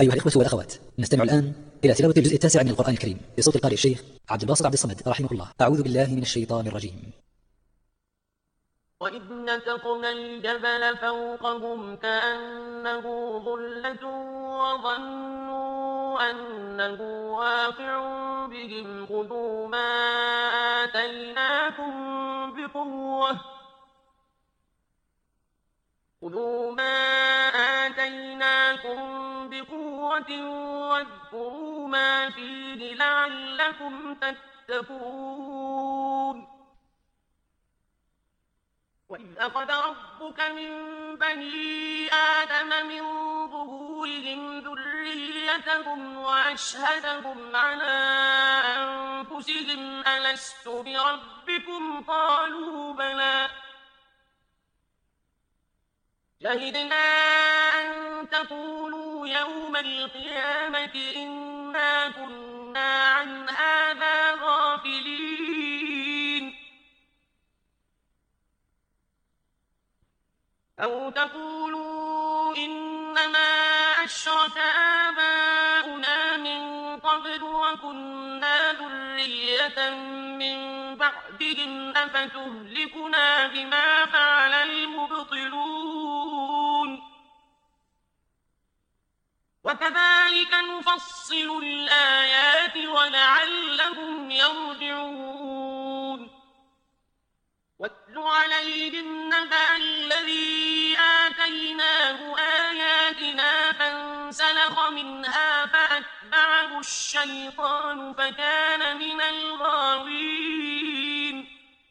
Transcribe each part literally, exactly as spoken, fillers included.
أيها الإخوة والأخوات، نستمع الآن إلى تلاوة الجزء التاسع من القرآن الكريم بصوت القارئ الشيخ عبد الباسط عبد الصمد رحمه الله. أعوذ بالله من الشيطان الرجيم. وإذ نتقنا الجبل فوقهم كأنه ظلة وظنوا أنه واقع بهم خذوا ما آتيناكم بقوة خذوا ما آتيناكم بقوة واذكروا ما فيه لعلكم تتقون. وإذ أخذ ربك من بني آدم من ظهورهم ذريتهم وأشهدهم على أنفسهم ألست بربكم قالوا بلى شهدنا أن تقولوا يوم القيامة إنا كنا عن هذا غافلين أو تقولوا إنما أشرك آباؤنا من قبل وكنا ذرية من بعدهم أفتهلكنا بما فعل المبطلون وكذلك نفصل الآيات ولعلهم يرجعون. واتل عليهم نبأ الذي آتيناه آياتنا فانسلخ منها فأتبعه الشيطان فكان من الغاوين.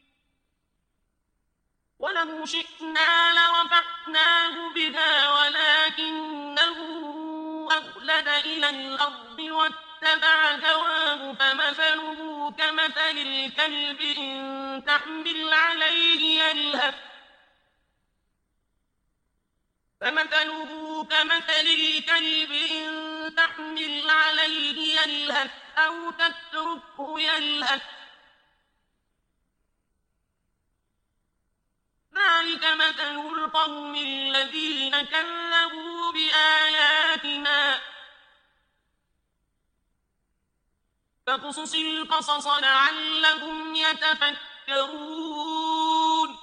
ولو شئنا لرفعناه بها ولكنه أخلد إلى الأرض واتبع هواه فمثله كمثل الكلب إن تحمل عليه يلهث فمثله كمثل الكلب إن تحمل عليه يلهث أو تتركه يلهث ذلك مثل القوم الذين كذبوا بآياتنا فاقصص القصص لعلهم يتفكرون.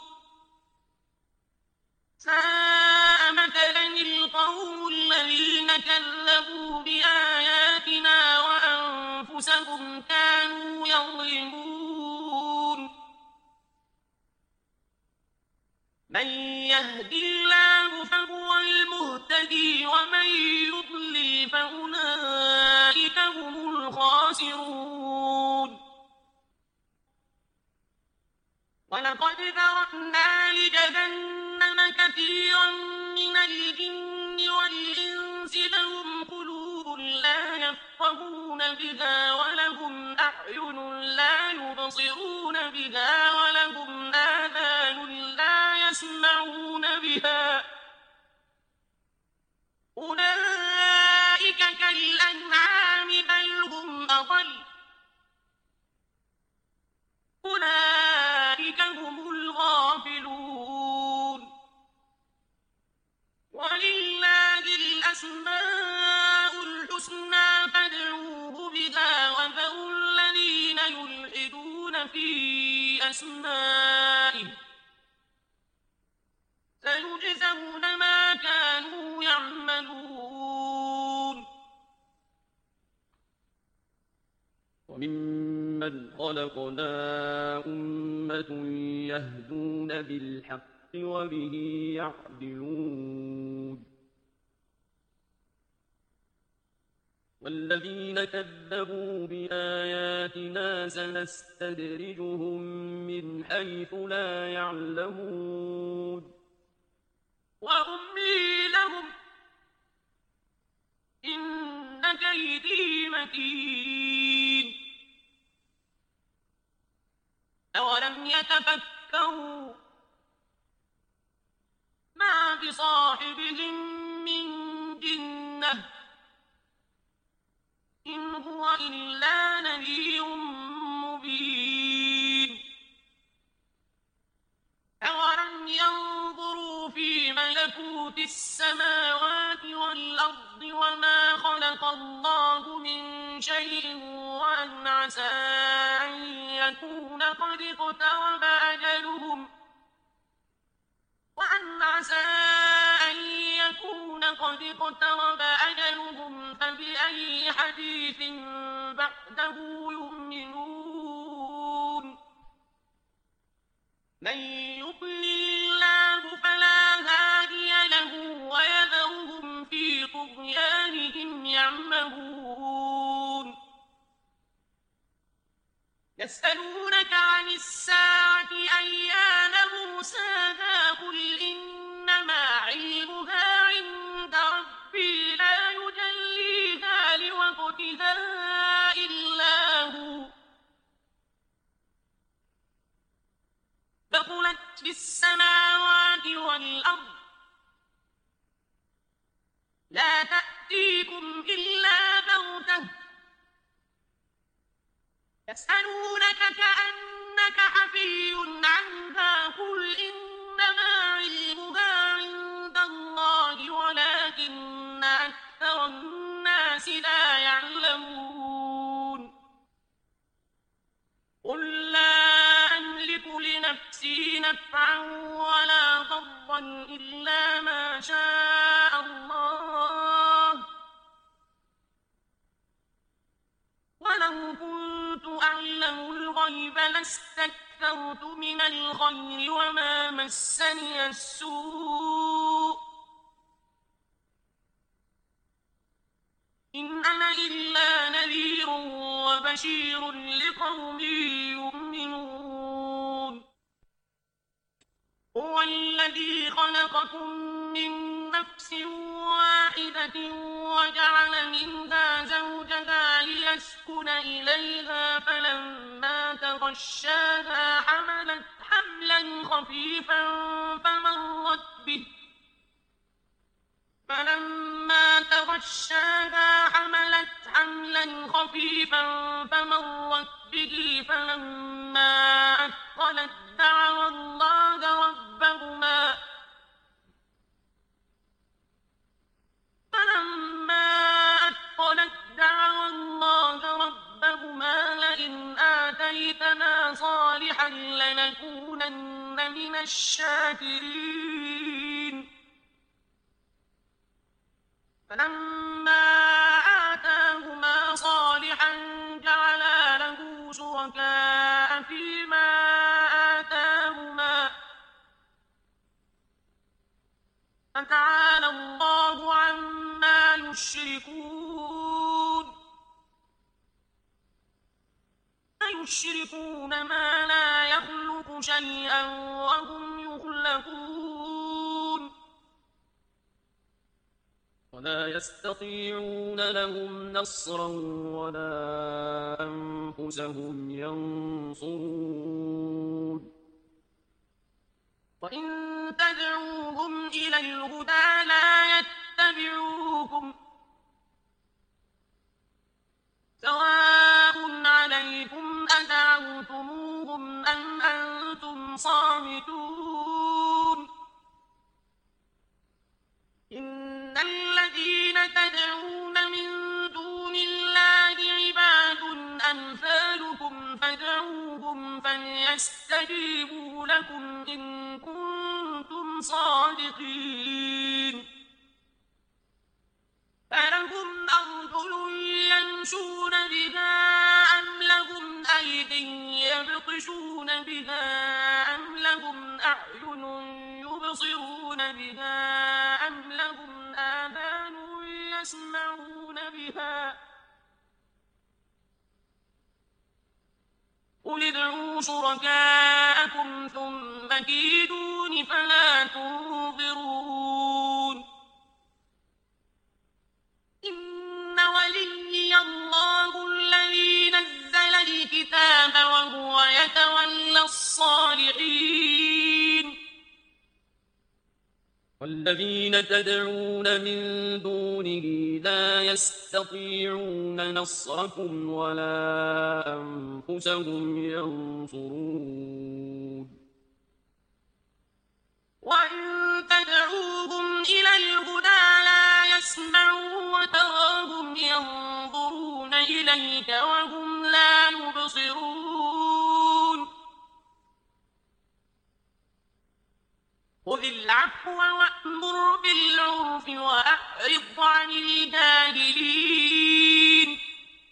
ساء مثلا القوم الذين كذبوا بآياتنا وأنفسهم كانوا يظلمون. من يهد الله فهو المهتدي ومن يضلل فأولئك هم الخاسرون. ولقد ذرأنا لجهنم كثيرا من الجن والإنس لهم قلوب لا يفقهون بها ولهم أعين لا يبصرون بها ولهم آذان لا يسمعون بها أولئك كالأنعام بل هم أضل أولئك هم الغافلون. ولله الأسماء الحسنى فادعوه بها وذروا الذين يلحدون في أسمائه سيجزون ما كانوا يعملون. وممن خلقنا أمة يهدون بالحق وبه يعدلون والذين كذبوا بآياتنا سنستدرجهم من حيث لا يعلمون وأملي لهم إن كيدي متين. أولم يتفكروا ما بصاحبهم من جنة إن هو إلا نذير مبين. أولم ينظروا في ملكوت السماوات والأرض وما خلق شيء وأن عسى أن يكون قد اقترب أجلهم وأن عسى أن يكون قد اقترب أجلهم فبأي حديث بعده يؤمنون من يضلل الله فلا هادي له ويذرهم في طغيانهم يعمهون يسألونك عن الساعة أيان مرساها قل إنما علمها عند ربي لا يجليها لوقتها إلا هو ثقلت في السماوات والأرض لا تأتيكم إلا بغتة يسألونك كأنك حفي عنها قل إنما علمها عند الله ولكن أكثر الناس لا يعلمون قل لا أملك لنفسي نفعا ولا ضرا إلا ما شاء الله ولو كنت أعلم الغيب لاستكثرت من الخير وما مسني السوء إن أنا إلا نذير وبشير لقوم يؤمنون هو الذي خلقكم من نفس واحدة وجعل منها زوجها ليسكن إليها فلما تغشاها حملت حملا خفيفا فمرت به فلما تغشاها حملت حملا خفيفا فمرت به فلما أثقلت دعوا الله ربهما فلما أثقلت دعوا الله ربهما لئن آتيتنا صالحا لنكونن من الشاكرين فلما آتاهما صالحا جعلا له شركاء فيما آتاهما فتعالى الله عما يشركون أيشركون ما لا يخلق شيئا وهم يخلقون ولا يستطيعون لهم نصرا ولا أنفسهم ينصرون وإن تدعوهم إلى الهدى لا يتبعوكم سواء عليكم أدعوتموهم أم أنتم صامتون إن الذين تدعون من دون الله عباد أمثالكم فادعوهم فليستجيبوا لكم إن كنتم صادقين ألهم أرجل يمشون بها أم لهم أيد يبطشون بها أم لهم أعين يبصرون بها أم لهم آذان يسمعون بها قل ادعوا شركاءكم ثم كيدون فلا تنظرون إن وليي الله الذي نزل الكتاب وهو يتولى الصالحين والذين تدعون من دونه لا يستطيعون نصركم ولا أنفسهم ينصرون وإن تدعوهم إلى الهدى لا يسمعوا وتراهم ينظرون إليك وهم لا يبصرون خذ العفو وأمر بالعرف وأعرض عن الجاهلين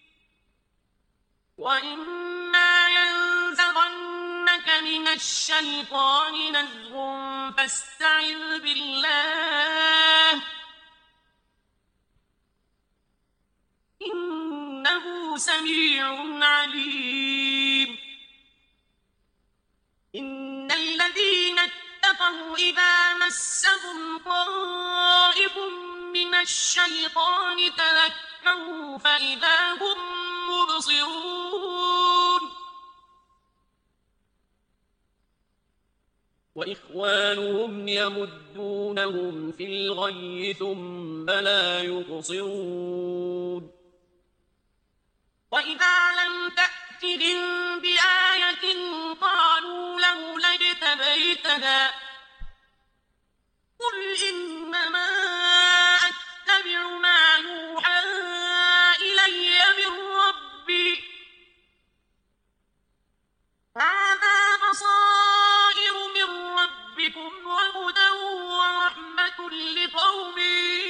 وإما ينزغنك من الشيطان نزغ فاستعذ بالله إنه سميع عليم إن الذين اتقوا إذا مسهم طائف من الشيطان تذكروا فإذا هم مبصرون وإخوانهم يمدونهم في الغي ثم لا يقصرون وإذا لم تأتهم بآية قالوا لولا اجتبيتها قل إنما أتبع ما يوحى إلي من ربي هذا بصائر من ربكم وهدى ورحمة لقوم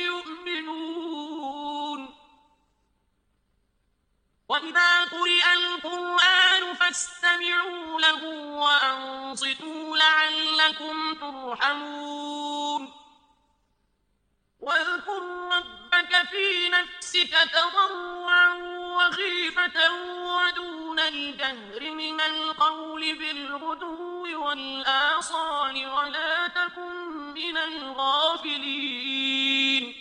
يؤمنون وإذا قرئ القرآن فاستمعوا له وأنصتوا لعلكم ترحمون واذكر ربك في نفسك تضرعا وخيفة ودون الجهر من القول بالغدو والآصال ولا تكن من الغافلين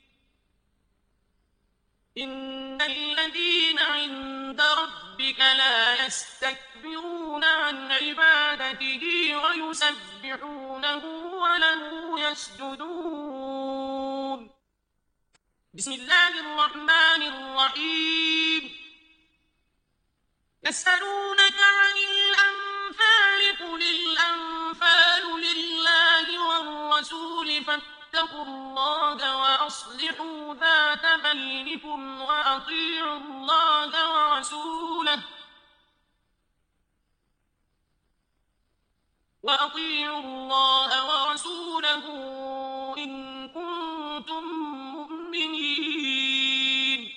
إن الذين عند ربك لا يستكبرون عن عبادته ويسبحونه وله يسجدون بسم الله الرحمن الرحيم يسألونك عن الأنفال قل الأنفال لله والرسول فاتقوا الله وأصلحوا ذات بينكم وأطيعوا الله ورسوله وأطيعوا الله ورسوله إن كنتم مؤمنين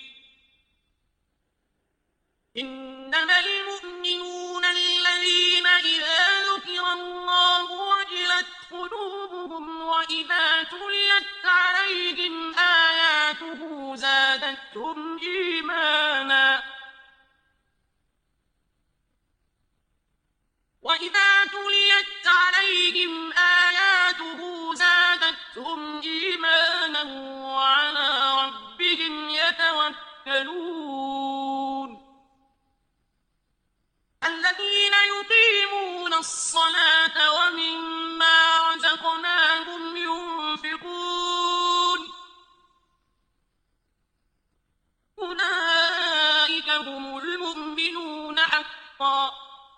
إنما المؤمنون الذين إذا ذكر الله وجلت قلوبهم وإذا تليت عليهم آياته زادتهم إيمانا وإذا تليت عليهم آياته زادتهم إيمانا وعلى ربهم يتوكلون الذين يقيمون الصلاة ومما رزقناهم ينفقون أولئك هم المؤمنون حقا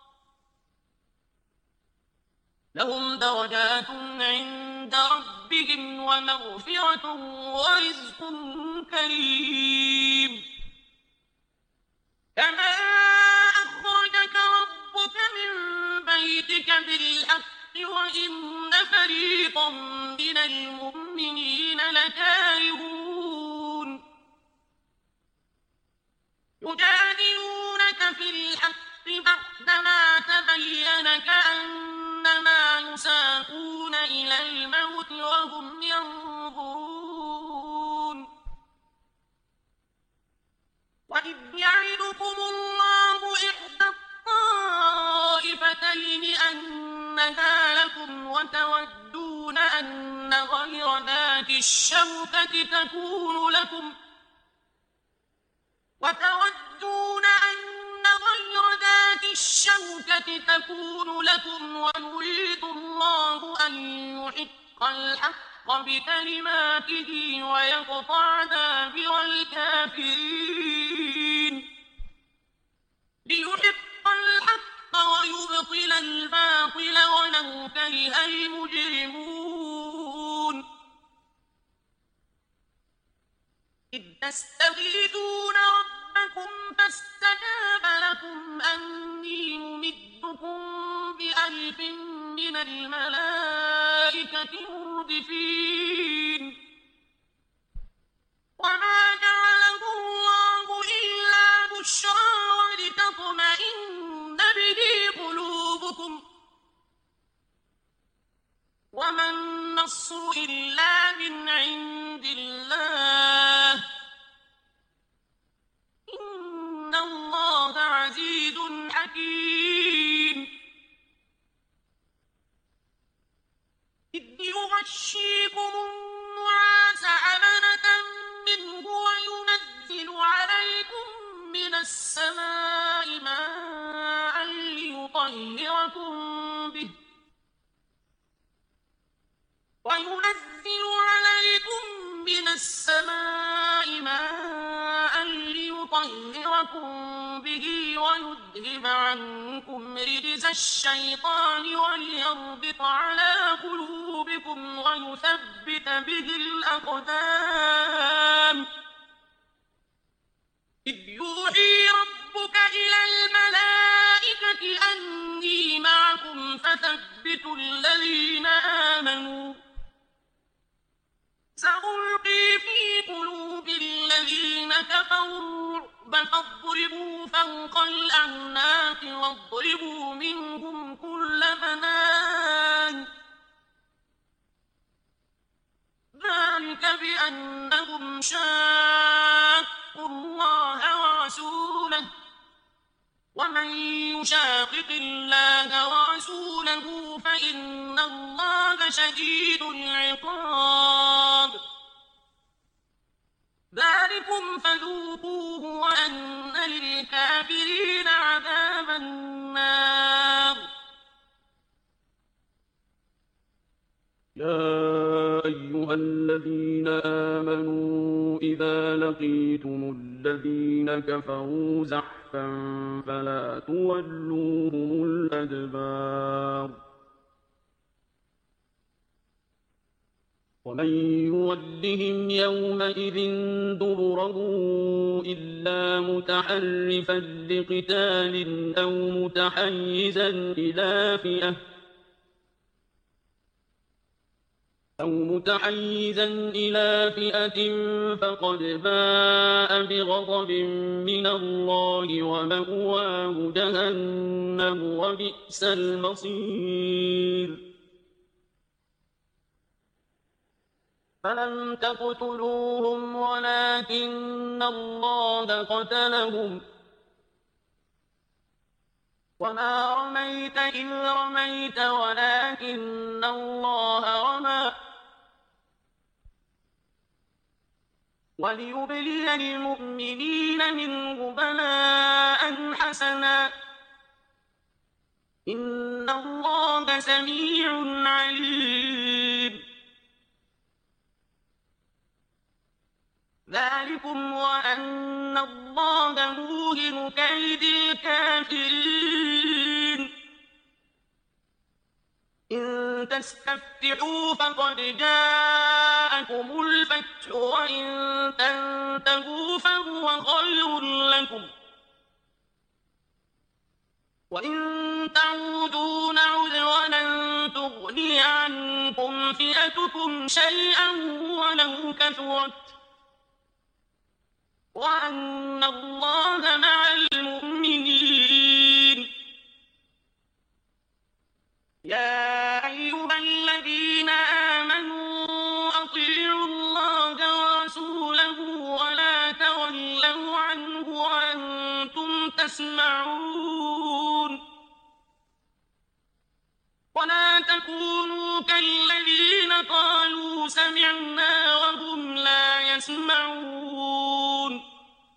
لهم درجات عند ربهم ومغفرة ورزق كريم كما أخرجك ربك من بيتك بالحق وإن فريقا من المؤمنين لكارهون يجادلونك في الحق بعدما تبين كأنما يساقون إلى الموت وهم ينظرون وإذ يعدكم الله إحدى الطائفتين أنها لكم وتودون أن غير ذات الشوكة تكون لكم وتودون أن غير ذات الشوكة تكون لكم ويريد الله أن يحق الحق بكلماته ويقطع دابر الكافرين ليحق الحق ويبطل الباطل ولو كره المجرمون إذ تستغيثون ربكم ربكم فاستجاب لكم أني ممدكم بألف من الملائكة مردفين وما جعله الله إلا بشرى ولتطمئن به قلوبكم وما النصر إلا من عند الله إن الله عزيز حكيم إذ يغشيكم النعاس أمنة منه وينزل عليكم من السماء ماء ليطهركم به وينزل عليكم من السماء ماء ليطهركم به ويذهب عنكم رجز الشيطان وليربط على قلوبكم ويثبت به الأقدام إذ يوحي ربك إلى الملائكة أني معكم فثبتوا الذين آمنوا سألقي في قلوب الذين كفروا الرعب فاضربوا فوق الأعناق واضربوا منهم كل بنان ذلك بأنهم شاقوا الله ورسوله ومن يشاقق الله ورسوله فإن الله شديد العقاب ذلكم فذوقوه وأن للكافرين عذاب النار يا أيها الذين آمنوا إذا لقيتم الذين كفروا زحفا فلا تولوهم الأدبار ومن يولهم يومئذ دبره إلا متحرفا لقتال أو متحيزا إلى فئة أو متحيزا إلى فئة فقد باء بغضب من الله ومأواه جهنم وبئس المصير فلم تقتلوهم ولكن الله قتلهم وما رميت إذ رميت ولكن الله رمى وليبلي المؤمنين منه بلاء حسنا إن الله سميع عليم ذلكم وأن الله موهن كيد الكافرين إن تستفتحوا فقد جاءكم الفتح وإن تنتهوا فهو خير لكم وإن تعودوا نعد ولن تغني عنكم فئتكم شيئا ولو كثرت وأن الله مع المؤمنين يا أيها الذين آمنوا أطيعوا الله ورسوله ولا تولوا عنه وأنتم تسمعون ولا تكونوا كالذين قالوا سمعنا وهم لا يسمعون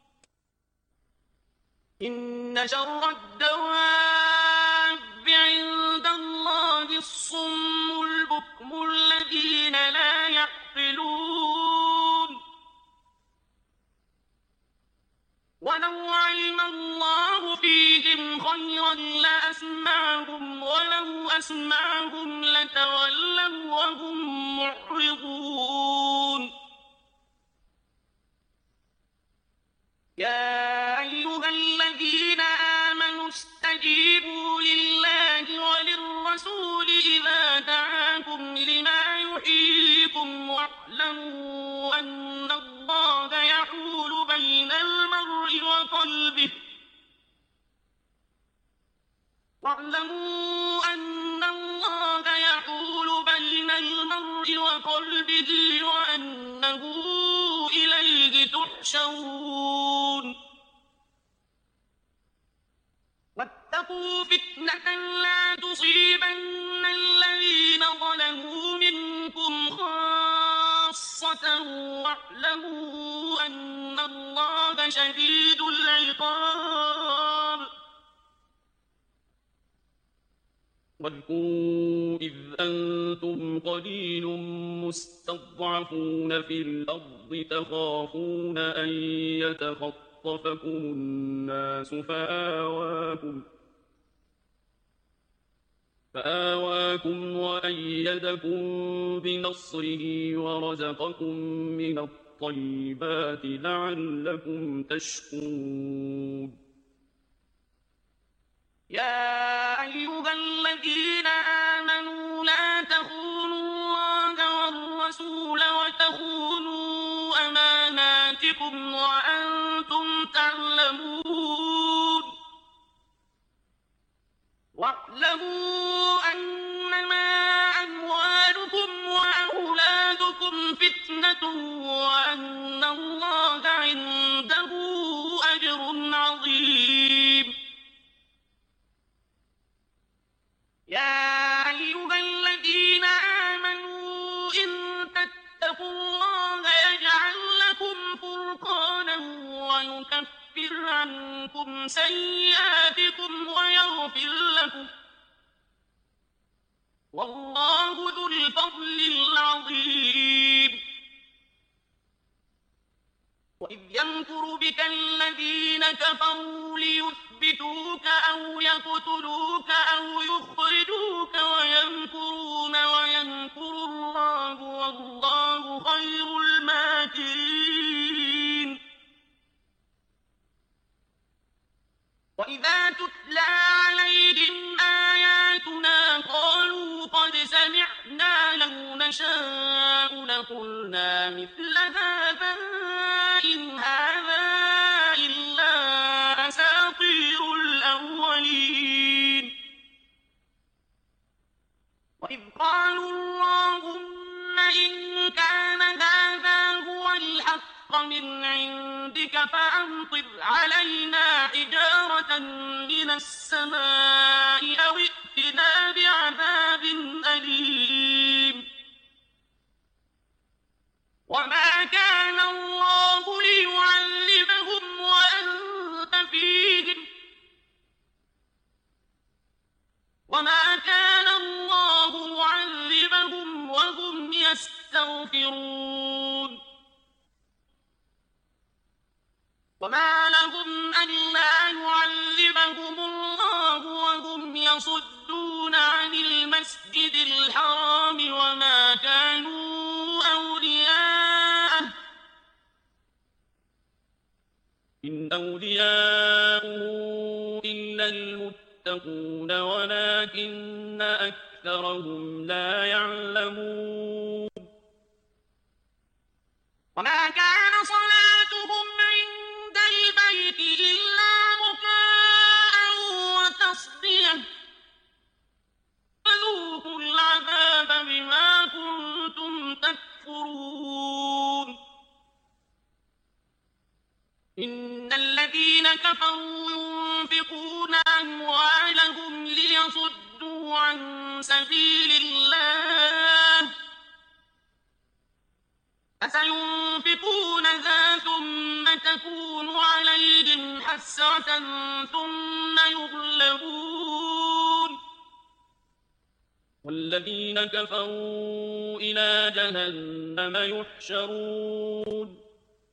إن شر الدواب عند الله الصم البكم الذين لا يعقلون ولو علم الله فيهم خيرا لأسمعهم ولو أسمعهم لتولوا وهم معرضون يا الذين آمنوا استجيبوا لله وللرسول إذا دعاكم لما يحييكم واعلموا أن الله يحول بين المرء وقلبه واعلموا أن الله يحول بين المرء وقلبه وأنه إليه تحشرون واتقوا فتنة لا تصيبن الذين ظلموا منكم خاصة واعلموا أن الله شديد العقاب واذكروا إذ أنتم قليل مستضعفون في الأرض تخافون أن يتخطفكم الناس فآواكم فآواكم وأيدكم بنصره ورزقكم من الطيبات لعلكم تشكرون يا أيها الذين آمنوا لا تخونوا الله والرسول وتخونوا أماناتكم وأنتم تعلمون واعلموا أنما أموالكم وأولادكم فتنة وأن الله عنده أجر عظيم يا أيها الذين آمنوا إن تتقوا الله يجعل لكم فرقانا ويكفر عنكم سيئاتكم ويغفر لكم والله ذو الفضل العظيم وإذ يمكر بك الذين كفروا ليثبتوك أو يقتلوك أو يخرجوك ويمكرون ويمكر الله والله خير الماكرين وإذا تتلى عليهم آياتنا قالوا قد سمعنا لو نشاء لقلنا مثل هذا إن هذا إلا أساطير الأولين وإذ قالوا اللهم إن كان هذا هو الحق من عندك فأمطر علينا حجارة من السماء أو ائتنا بعذاب أليم وما كان الله ليعذبهم وأنت فيهم وما كان الله معذبهم وهم يستغفرون وما لهم ألا يعذبهم الله وهم يصدون عن المسجد الحرام وما كانوا أولياءه إن أولياؤه إلا المتقون ولكن أكثرهم لا يعلمون وما كان صلاتهم عند البيت إلا مكاء وتصدية فذوقوا العذاب بما كنتم تكفرون إن الذين كفروا ينفقون أموالهم ليصدوا عن سبيل الله فسينفقونها ثم تكون عليهم حسرة ثم يغلبون والذين كفروا إلى جهنم يحشرون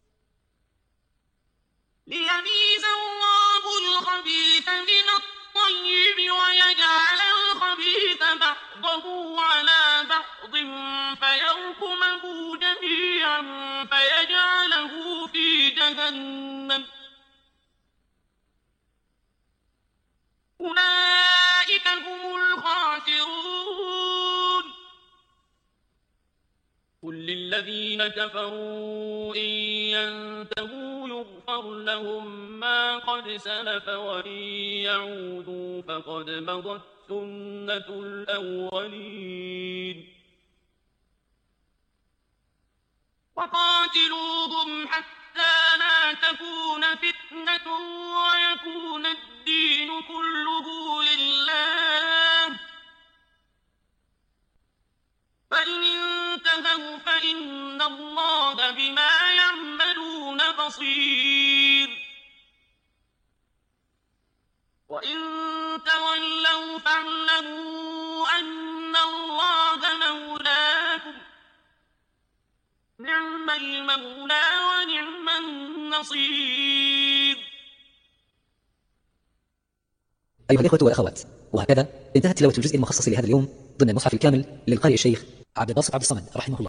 ليميز الله الخبيث من الطيب ويجعل الخبيث بعضه على بعض فيركمه جميعا فيجعله في جهنم الذين كفروا إن ينتهوا يغفر لهم ما قد سلف وإن يعودوا فقد مضت سنة الأولين وقاتلوهم حتى لا تكون فتنة ويكون الدين كله لله فإن انتهوا فإن الله بما يعملون بصير وإن تولوا فاعلموا أن الله مولاكم نعم المولى ونعم النصير. أيها الإخوة والأخوات، وهكذا انتهت تلاوة الجزء المخصص لهذا اليوم ضمن المصحف الكامل للقارئ الشيخ عبد الباسط عبد الصمد رحمه الله.